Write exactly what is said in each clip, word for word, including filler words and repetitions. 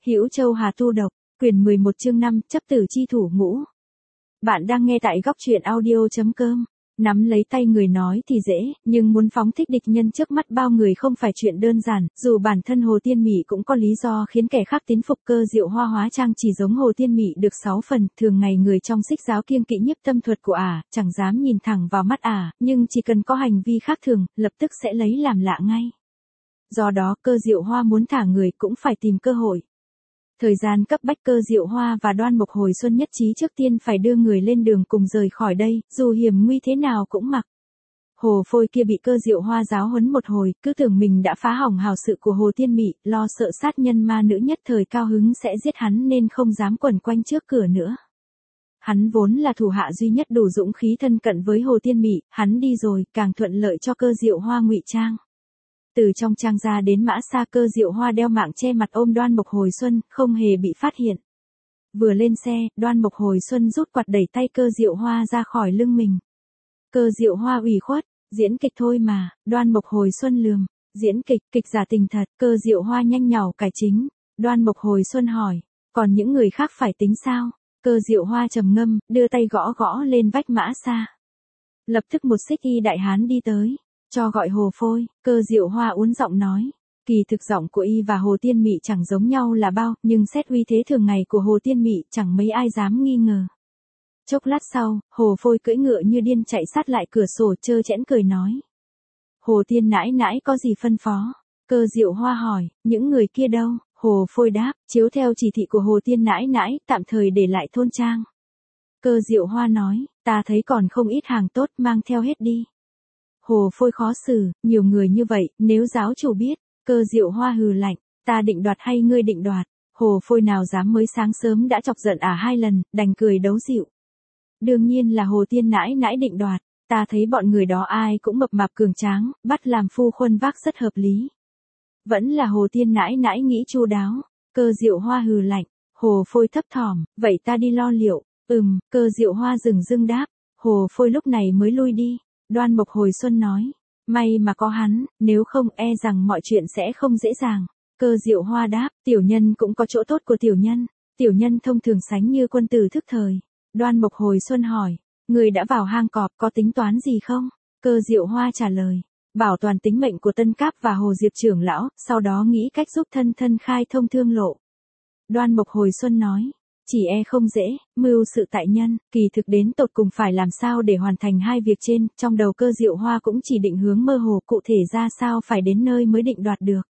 Hữu Châu Hà Tu Độc, quyển mười một chương năm, chấp tử chi thủ ngũ. Bạn đang nghe tại góc truyện audio chấm com. Nắm lấy tay người nói thì dễ, nhưng muốn phóng thích địch nhân trước mắt bao người không phải chuyện đơn giản, dù bản thân Hồ Tiên Mị cũng có lý do khiến kẻ khác tín phục. Cơ Diệu Hoa hóa trang chỉ giống Hồ Tiên Mị được sáu phần, thường ngày người trong Xích giáo kiêng kỵ nhiếp tâm thuật của ả, à, chẳng dám nhìn thẳng vào mắt ả, à, nhưng chỉ cần có hành vi khác thường, lập tức sẽ lấy làm lạ ngay. Do đó Cơ Diệu Hoa muốn thả người cũng phải tìm cơ hội. Thời gian cấp bách, Cơ Diệu Hoa và Đoan Mộc Hồi Xuân nhất trí trước tiên phải đưa người lên đường cùng rời khỏi đây, dù hiểm nguy thế nào cũng mặc. Hồ Phôi kia bị Cơ Diệu Hoa giáo huấn một hồi, cứ tưởng mình đã phá hỏng hào sự của Hồ Tiên Mị, lo sợ sát nhân ma nữ nhất thời cao hứng sẽ giết hắn nên không dám quẩn quanh trước cửa nữa. Hắn vốn là thủ hạ duy nhất đủ dũng khí thân cận với Hồ Tiên Mị, hắn đi rồi, càng thuận lợi cho Cơ Diệu Hoa ngụy trang. Từ trong trang ra đến Mã Sa, Cơ Diệu Hoa đeo mạng che mặt ôm Đoan Mộc Hồi Xuân, không hề bị phát hiện. Vừa lên xe, Đoan Mộc Hồi Xuân rút quạt đẩy tay Cơ Diệu Hoa ra khỏi lưng mình. Cơ Diệu Hoa ủy khuất, diễn kịch thôi mà. Đoan Mộc Hồi Xuân lườm, diễn kịch, kịch giả tình thật. Cơ Diệu Hoa nhanh nhảu cải chính. Đoan Mộc Hồi Xuân hỏi, còn những người khác phải tính sao? Cơ Diệu Hoa trầm ngâm, đưa tay gõ gõ lên vách Mã Sa. Lập tức một Xích y đại hán đi tới. Cho gọi Hồ Phôi. Cơ Diệu Hoa uốn giọng nói. Kỳ thực giọng của y và Hồ Tiên Mị chẳng giống nhau là bao, nhưng xét uy thế thường ngày của Hồ Tiên Mị chẳng mấy ai dám nghi ngờ. Chốc lát sau, Hồ Phôi cưỡi ngựa như điên chạy sát lại cửa sổ, trơ trẽn cười nói. Hồ Tiên nãi nãi có gì phân phó? Cơ Diệu Hoa hỏi, những người kia đâu? Hồ Phôi đáp, chiếu theo chỉ thị của Hồ Tiên nãi nãi, tạm thời để lại thôn trang. Cơ Diệu Hoa nói, ta thấy còn không ít hàng tốt, mang theo hết đi. Hồ Phôi khó xử, nhiều người như vậy, nếu giáo chủ biết. Cơ Diệu Hoa hừ lạnh, ta định đoạt hay ngươi định đoạt? Hồ Phôi nào dám mới sáng sớm đã chọc giận ả à hai lần, đành cười đấu dịu. Đương nhiên là Hồ Tiên nãi nãi định đoạt, ta thấy bọn người đó ai cũng mập mạp cường tráng, bắt làm phu khuân vác rất hợp lý. Vẫn là Hồ Tiên nãi nãi nghĩ chu đáo. Cơ Diệu Hoa hừ lạnh, Hồ Phôi thấp thỏm, vậy ta đi lo liệu. Ừm, Cơ Diệu Hoa dừng dưng đáp, Hồ Phôi lúc này mới lui đi. Đoan Mộc Hồi Xuân nói, may mà có hắn, nếu không e rằng mọi chuyện sẽ không dễ dàng. Cơ Diệu Hoa đáp, tiểu nhân cũng có chỗ tốt của tiểu nhân, tiểu nhân thông thường sánh như quân tử thức thời. Đoan Mộc Hồi Xuân hỏi, người đã vào hang cọp có tính toán gì không? Cơ Diệu Hoa trả lời, bảo toàn tính mệnh của Tân Cáp và Hồ Diệp trưởng lão, sau đó nghĩ cách giúp thân thân khai thông thương lộ. Đoan Mộc Hồi Xuân nói, chỉ e không dễ, mưu sự tại nhân, kỳ thực đến tột cùng phải làm sao để hoàn thành hai việc trên, trong đầu Cơ Diệu Hoa cũng chỉ định hướng mơ hồ, cụ thể ra sao phải đến nơi mới định đoạt được.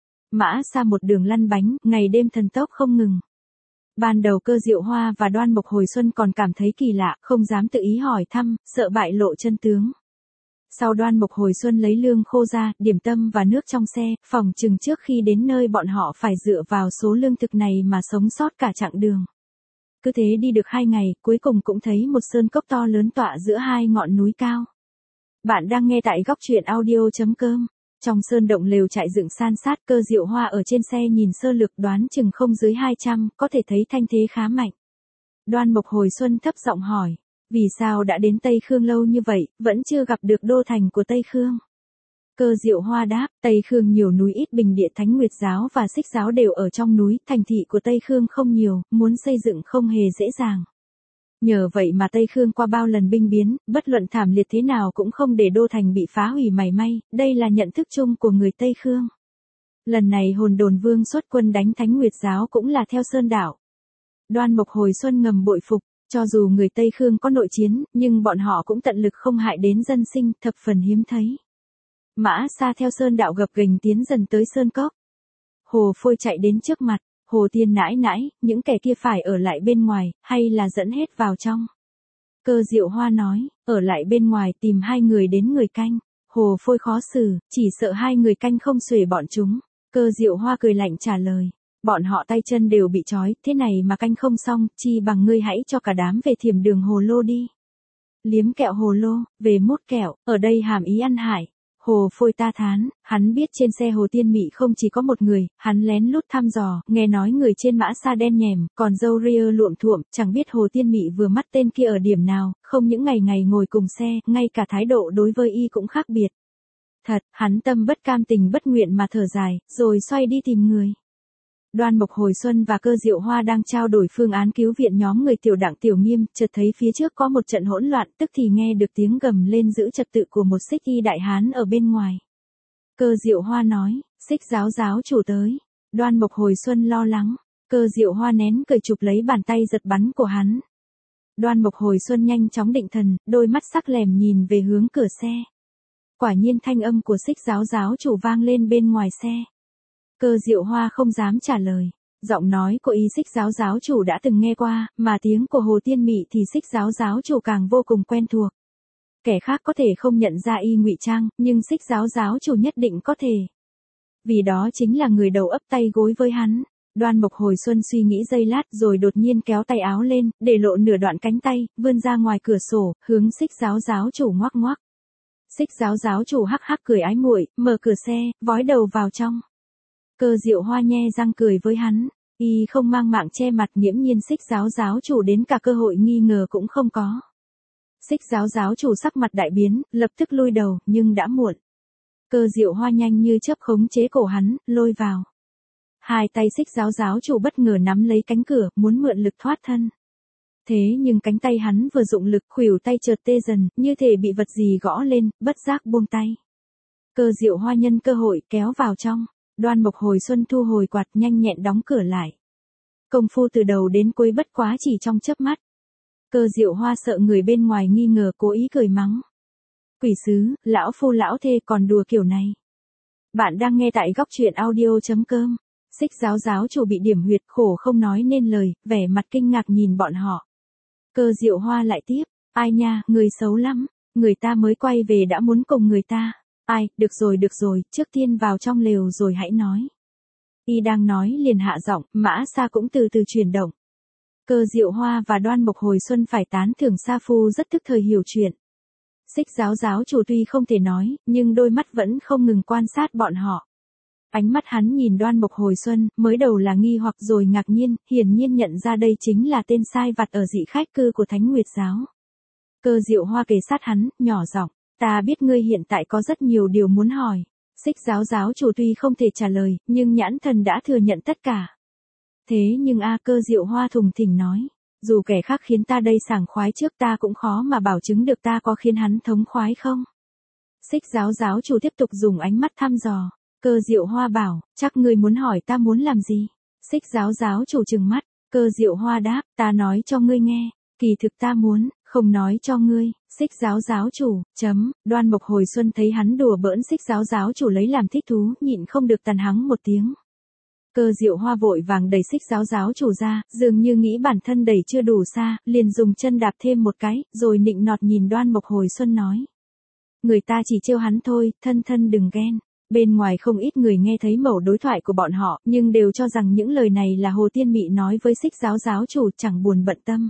Mã Sa một đường lăn bánh, ngày đêm thần tốc không ngừng. Ban đầu Cơ Diệu Hoa và Đoan Mộc Hồi Xuân còn cảm thấy kỳ lạ, không dám tự ý hỏi thăm, sợ bại lộ chân tướng. Sau Đoan Mộc Hồi Xuân lấy lương khô ra, điểm tâm và nước trong xe, phòng chừng trước khi đến nơi bọn họ phải dựa vào số lương thực này mà sống sót cả chặng đường. Cứ thế đi được hai ngày, cuối cùng cũng thấy một sơn cốc to lớn tọa giữa hai ngọn núi cao. Bạn đang nghe tại góc truyện audio chấm com. Trong sơn động lều trại dựng san sát, Cơ Diệu Hoa ở trên xe nhìn sơ lược đoán chừng không dưới hai trăm, có thể thấy thanh thế khá mạnh. Đoan Mộc Hồi Xuân thấp giọng hỏi, vì sao đã đến Tây Khương lâu như vậy, vẫn chưa gặp được đô thành của Tây Khương? Cơ Diệu Hoa đáp, Tây Khương nhiều núi ít bình địa, Thánh Nguyệt giáo và Xích giáo đều ở trong núi, thành thị của Tây Khương không nhiều, muốn xây dựng không hề dễ dàng. Nhờ vậy mà Tây Khương qua bao lần binh biến, bất luận thảm liệt thế nào cũng không để đô thành bị phá hủy mảy may, đây là nhận thức chung của người Tây Khương. Lần này Hồn Đồn Vương xuất quân đánh Thánh Nguyệt giáo cũng là theo sơn đảo. Đoan Mộc Hồi Xuân ngầm bội phục, cho dù người Tây Khương có nội chiến, nhưng bọn họ cũng tận lực không hại đến dân sinh, thập phần hiếm thấy. Mã Sa theo sơn đạo gập ghềnh tiến dần tới sơn cốc. Hồ Phôi chạy đến trước mặt, Hồ Tiên nãi nãi, những kẻ kia phải ở lại bên ngoài, hay là dẫn hết vào trong? Cơ Diệu Hoa nói, ở lại bên ngoài tìm hai người đến người canh. Hồ Phôi khó xử, chỉ sợ hai người canh không xuể bọn chúng. Cơ Diệu Hoa cười lạnh trả lời, bọn họ tay chân đều bị trói, thế này mà canh không xong, chi bằng ngươi hãy cho cả đám về thiềm đường hồ lô đi. Liếm kẹo hồ lô, về mốt kẹo, ở đây hàm ý ăn hại. Hồ Phôi ta thán, hắn biết trên xe Hồ Tiên Mị không chỉ có một người, hắn lén lút thăm dò, nghe nói người trên Mã Sa đen nhèm, còn râu ria luộm thuộm, chẳng biết Hồ Tiên Mị vừa mắt tên kia ở điểm nào, không những ngày ngày ngồi cùng xe, ngay cả thái độ đối với y cũng khác biệt. Thật, hắn tâm bất cam tình bất nguyện mà thở dài, rồi xoay đi tìm người. Đoan Mộc Hồi Xuân và Cơ Diệu Hoa đang trao đổi phương án cứu viện nhóm người Tiểu Đặng Tiểu Nghiêm, chợt thấy phía trước có một trận hỗn loạn, tức thì nghe được tiếng gầm lên giữ trật tự của một Xích Y đại hán ở bên ngoài. Cơ Diệu Hoa nói, Xích giáo giáo chủ tới. Đoan Mộc Hồi Xuân lo lắng, Cơ Diệu Hoa nén cười chụp lấy bàn tay giật bắn của hắn. Đoan Mộc Hồi Xuân nhanh chóng định thần, đôi mắt sắc lẻm nhìn về hướng cửa xe. Quả nhiên thanh âm của Xích giáo giáo chủ vang lên bên ngoài xe. Cơ Diệu Hoa không dám trả lời. Giọng nói của y Xích giáo giáo chủ đã từng nghe qua, mà tiếng của Hồ Tiên Mị thì Xích giáo giáo chủ càng vô cùng quen thuộc. Kẻ khác có thể không nhận ra y ngụy trang, nhưng Xích giáo giáo chủ nhất định có thể. Vì đó chính là người đầu ấp tay gối với hắn. Đoan Mộc Hồi Xuân suy nghĩ giây lát rồi đột nhiên kéo tay áo lên, để lộ nửa đoạn cánh tay, vươn ra ngoài cửa sổ, hướng Xích giáo giáo chủ ngoắc ngoắc. Xích giáo giáo chủ hắc hắc cười ái muội, mở cửa xe, vói đầu vào trong. Cơ Diệu Hoa nhe răng cười với hắn, y không mang mạng che mặt, nghiễm nhiên Xích giáo giáo chủ đến cả cơ hội nghi ngờ cũng không có. Xích giáo giáo chủ sắc mặt đại biến, lập tức lui đầu, nhưng đã muộn. Cơ Diệu Hoa nhanh như chớp khống chế cổ hắn, lôi vào. Hai tay Xích giáo giáo chủ bất ngờ nắm lấy cánh cửa, muốn mượn lực thoát thân. Thế nhưng cánh tay hắn vừa dụng lực, khuỷu tay chợt tê dần, như thể bị vật gì gõ lên, bất giác buông tay. Cơ Diệu Hoa nhân cơ hội kéo vào trong. Đoan Mộc Hồi Xuân thu hồi quạt, nhanh nhẹn đóng cửa lại. Công phu từ đầu đến cuối bất quá chỉ trong chớp mắt. Cơ Diệu Hoa sợ người bên ngoài nghi ngờ, cố ý cười mắng. Quỷ sứ, lão phu lão thê còn đùa kiểu này. Bạn đang nghe tại góc truyện audio chấm com. Xích giáo giáo chủ bị điểm huyệt, khổ không nói nên lời, vẻ mặt kinh ngạc nhìn bọn họ. Cơ Diệu Hoa lại tiếp, ai nha, người xấu lắm, người ta mới quay về đã muốn cùng người ta. Ai, được rồi được rồi, trước tiên vào trong lều rồi hãy nói. Y đang nói liền hạ giọng, Mã Sa cũng từ từ chuyển động. Cơ Diệu Hoa và Đoan Mộc Hồi Xuân phải tán thưởng Sa Phu rất tức thời hiểu chuyện. Xích giáo giáo chủ tuy không thể nói, nhưng đôi mắt vẫn không ngừng quan sát bọn họ. Ánh mắt hắn nhìn Đoan Mộc Hồi Xuân, mới đầu là nghi hoặc rồi ngạc nhiên, hiển nhiên nhận ra đây chính là tên sai vặt ở dị khách cư của Thánh Nguyệt giáo. Cơ Diệu Hoa kề sát hắn, nhỏ giọng, ta biết ngươi hiện tại có rất nhiều điều muốn hỏi. Xích giáo giáo chủ tuy không thể trả lời, nhưng nhãn thần đã thừa nhận tất cả. Thế nhưng a Cơ Diệu Hoa thùng thình nói, dù kẻ khác khiến ta đây sảng khoái trước ta cũng khó mà bảo chứng được ta có khiến hắn thống khoái không. Xích giáo giáo chủ tiếp tục dùng ánh mắt thăm dò. Cơ Diệu Hoa bảo, chắc ngươi muốn hỏi ta muốn làm gì? Xích giáo giáo chủ trừng mắt. Cơ Diệu Hoa đáp, ta nói cho ngươi nghe, kỳ thực ta muốn, không nói cho ngươi. Xích giáo giáo chủ, chấm, Đoan Mộc Hồi Xuân thấy hắn đùa bỡn Xích giáo giáo chủ lấy làm thích thú, nhịn không được tàn hắng một tiếng. Cơ Diệu Hoa vội vàng đẩy Xích giáo giáo chủ ra, dường như nghĩ bản thân đẩy chưa đủ xa, liền dùng chân đạp thêm một cái, rồi nịnh nọt nhìn Đoan Mộc Hồi Xuân nói. Người ta chỉ trêu hắn thôi, thân thân đừng ghen. Bên ngoài không ít người nghe thấy mẩu đối thoại của bọn họ, nhưng đều cho rằng những lời này là Hồ Tiên Mị nói với Xích giáo giáo chủ, chẳng buồn bận tâm.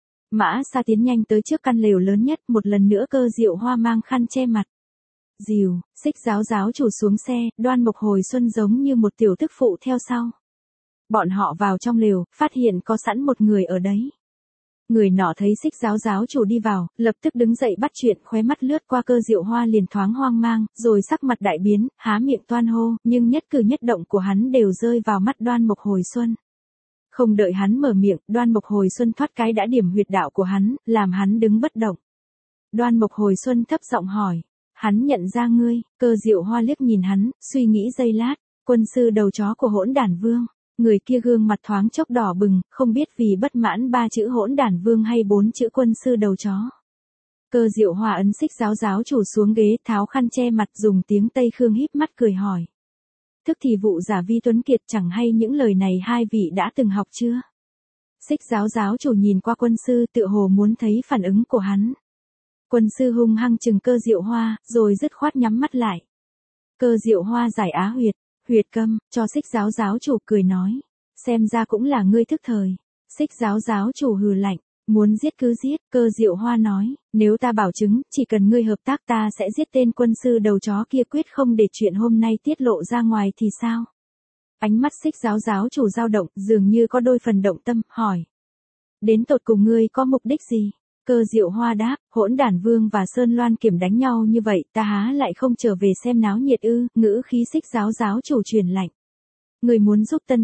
Mã Sa tiến nhanh tới trước căn lều lớn nhất, một lần nữa Cơ Diệu Hoa mang khăn che mặt. Dìu, Xích giáo giáo chủ xuống xe, Đoan Mộc Hồi Xuân giống như một tiểu tức phụ theo sau. Bọn họ vào trong lều, phát hiện có sẵn một người ở đấy. Người nọ thấy Xích giáo giáo chủ đi vào, lập tức đứng dậy bắt chuyện, khóe mắt lướt qua Cơ Diệu Hoa liền thoáng hoang mang, rồi sắc mặt đại biến, há miệng toan hô, nhưng nhất cử nhất động của hắn đều rơi vào mắt Đoan Mộc Hồi Xuân. Không đợi hắn mở miệng, Đoan Mộc Hồi Xuân thoát cái đã điểm huyệt đạo của hắn, làm hắn đứng bất động. Đoan Mộc Hồi Xuân thấp giọng hỏi, hắn nhận ra ngươi? Cơ Diệu Hoa liếc nhìn hắn, suy nghĩ giây lát, quân sư đầu chó của Hỗn Đản Vương. Người kia gương mặt thoáng chốc đỏ bừng, không biết vì bất mãn ba chữ Hỗn Đản Vương hay bốn chữ quân sư đầu chó. Cơ Diệu Hoa ấn Xích giáo giáo chủ xuống ghế, tháo khăn che mặt, dùng tiếng Tây Khương híp mắt cười hỏi. Thức thì vụ giả Vi Tuấn Kiệt, chẳng hay những lời này hai vị đã từng học chưa? Xích giáo giáo chủ nhìn qua quân sư, tựa hồ muốn thấy phản ứng của hắn. Quân sư hung hăng chừng Cơ Diệu Hoa, rồi dứt khoát nhắm mắt lại. Cơ Diệu Hoa giải á huyệt. Huyệt câm, cho Xích giáo giáo chủ cười nói. Xem ra cũng là ngươi thức thời. Xích giáo giáo chủ hừ lạnh. Muốn giết cứ giết. Cơ Diệu Hoa nói. Nếu ta bảo chứng, chỉ cần ngươi hợp tác ta sẽ giết tên quân sư đầu chó kia, quyết không để chuyện hôm nay tiết lộ ra ngoài thì sao? Ánh mắt Xích giáo giáo chủ dao động, dường như có đôi phần động tâm, hỏi. Đến tột cùng ngươi có mục đích gì? Cơ Diệu Hoa đáp, Hỗn Đản Vương và Sơn Loan Kiểm đánh nhau như vậy, ta há lại không trở về xem náo nhiệt ư? Ngữ khí Xích giáo giáo chủ truyền lạnh. Người muốn giúp Tân Các,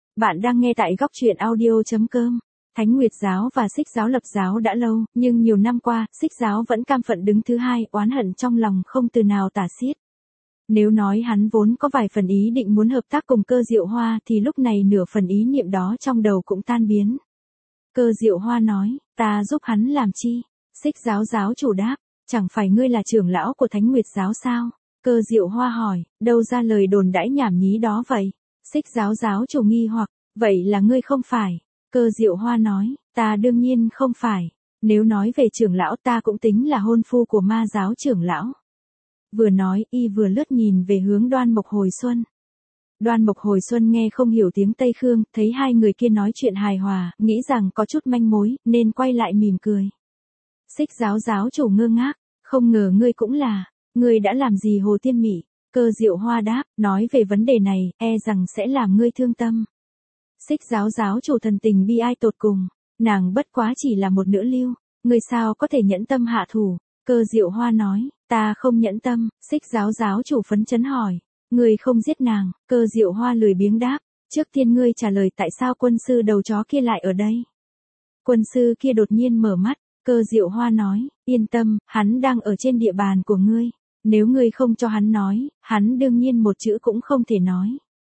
Bạn đang nghe tại góc truyện audio.com. Thánh Nguyệt giáo và Xích giáo lập giáo đã lâu, nhưng nhiều năm qua, Xích giáo vẫn cam phận đứng thứ hai, oán hận trong lòng không từ nào tả xiết. Nếu nói hắn vốn có vài phần ý định muốn hợp tác cùng Cơ Diệu Hoa thì lúc này nửa phần ý niệm đó trong đầu cũng tan biến. Cơ Diệu Hoa nói, ta giúp hắn làm chi? Xích giáo giáo chủ đáp, chẳng phải ngươi là trưởng lão của Thánh Nguyệt giáo sao? Cơ Diệu Hoa hỏi, đâu ra lời đồn đãi nhảm nhí đó vậy? Xích giáo giáo chủ nghi hoặc, vậy là ngươi không phải? Cơ Diệu Hoa nói, ta đương nhiên không phải. Nếu nói về trưởng lão ta cũng tính là hôn phu của ma giáo trưởng lão. Vừa nói y vừa lướt nhìn về hướng Đoan Mộc Hồi Xuân. Đoan Mộc Hồi Xuân nghe không hiểu tiếng Tây Khương, thấy hai người kia nói chuyện hài hòa, nghĩ rằng có chút manh mối, nên quay lại mỉm cười. Xích giáo giáo chủ ngơ ngác, không ngờ ngươi cũng là, ngươi đã làm gì Hồ Tiên Mị? Cơ Diệu Hoa đáp, nói về vấn đề này, e rằng sẽ làm ngươi thương tâm. Xích giáo giáo chủ thần tình bi ai tột cùng, nàng bất quá chỉ là một nữ lưu, ngươi sao có thể nhẫn tâm hạ thủ? Cơ Diệu Hoa nói, ta không nhẫn tâm. Xích giáo giáo chủ phấn chấn hỏi, ngươi không giết nàng? Cơ Diệu Hoa lười biếng đáp, trước tiên ngươi trả lời tại sao quân sư đầu chó kia lại ở đây? Quân sư kia đột nhiên mở mắt, Cơ Diệu Hoa nói, yên tâm, hắn đang ở trên địa bàn của ngươi. Nếu ngươi không cho hắn nói, hắn đương nhiên một chữ cũng không thể nói.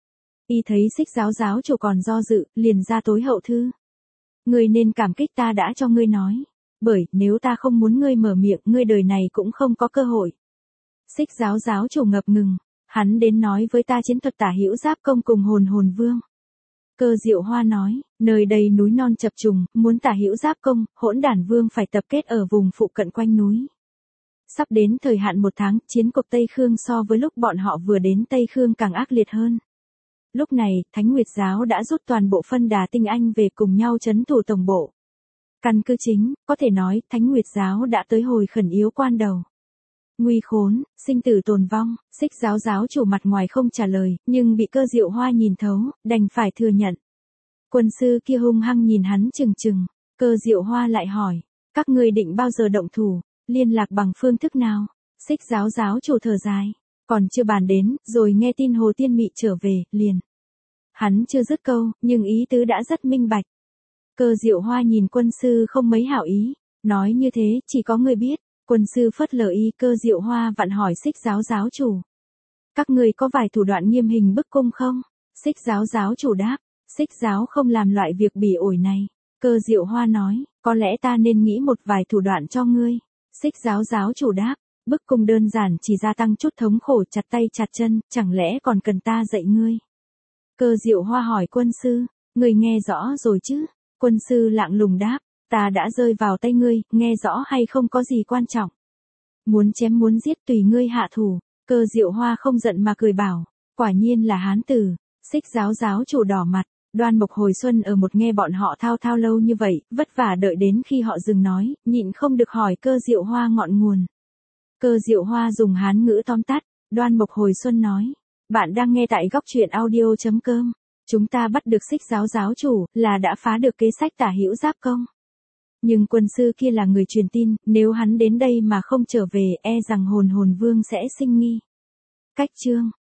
Y thấy Xích giáo giáo chủ còn do dự, liền ra tối hậu thư. Ngươi nên cảm kích ta đã cho ngươi nói. Bởi, nếu ta không muốn ngươi mở miệng, ngươi đời này cũng không có cơ hội. Xích giáo giáo chủ ngập ngừng, hắn đến nói với ta chiến thuật Tả Hữu Giáp công cùng Hồn Hồn Vương. Cơ Diệu Hoa nói, nơi đây núi non chập trùng, muốn Tả Hữu Giáp công, Hỗn Đản Vương phải tập kết ở vùng phụ cận quanh núi. Sắp đến thời hạn một tháng, chiến cuộc Tây Khương so với lúc bọn họ vừa đến Tây Khương càng ác liệt hơn. Lúc này, Thánh Nguyệt giáo đã rút toàn bộ phân đà tinh anh về cùng nhau trấn thủ tổng bộ. Căn cứ chính, có thể nói, Thánh Nguyệt giáo đã tới hồi khẩn yếu quan đầu. Nguy khốn, sinh tử tồn vong, Xích giáo giáo chủ mặt ngoài không trả lời, nhưng bị Cơ Diệu Hoa nhìn thấu, đành phải thừa nhận. Quân sư kia hung hăng nhìn hắn chừng chừng, Cơ Diệu Hoa lại hỏi, các ngươi định bao giờ động thủ, liên lạc bằng phương thức nào? Xích giáo giáo chủ thở dài, còn chưa bàn đến, rồi nghe tin Hồ Tiên Mị trở về, liền. Hắn chưa dứt câu, nhưng ý tứ đã rất minh bạch. Cơ Diệu Hoa nhìn quân sư không mấy hảo ý, nói như thế, chỉ có người biết. Quân sư phớt lờ y. Cơ Diệu Hoa vặn hỏi Xích giáo giáo chủ, các người có vài thủ đoạn nghiêm hình bức cung không? Xích giáo giáo chủ đáp, Xích giáo không làm loại việc bỉ ổi này. Cơ Diệu Hoa nói, có lẽ ta nên nghĩ một vài thủ đoạn cho ngươi. Xích giáo giáo chủ đáp, bức cung đơn giản chỉ gia tăng chút thống khổ, chặt tay chặt chân, chẳng lẽ còn cần ta dạy ngươi? Cơ Diệu Hoa hỏi quân sư, ngươi nghe rõ rồi chứ? Quân sư lạng lùng đáp, ta đã rơi vào tay ngươi, nghe rõ hay không có gì quan trọng. Muốn chém muốn giết tùy ngươi hạ thủ. Cơ Diệu Hoa không giận mà cười bảo, quả nhiên là hán tử. Xích giáo giáo chủ đỏ mặt, Đoan Mộc Hồi Xuân ở một nghe bọn họ thao thao lâu như vậy, vất vả đợi đến khi họ dừng nói, nhịn không được hỏi Cơ Diệu Hoa ngọn nguồn. Cơ Diệu Hoa dùng hán ngữ tóm tắt, Đoan Mộc Hồi Xuân nói, bạn đang nghe tại góc truyện audio.com. Chúng ta bắt được Xích giáo giáo chủ, là đã phá được kế sách Tả Hữu Giáp công. Nhưng quân sư kia là người truyền tin, nếu hắn đến đây mà không trở về, e rằng Hồn Hồn Vương sẽ sinh nghi. Cách chương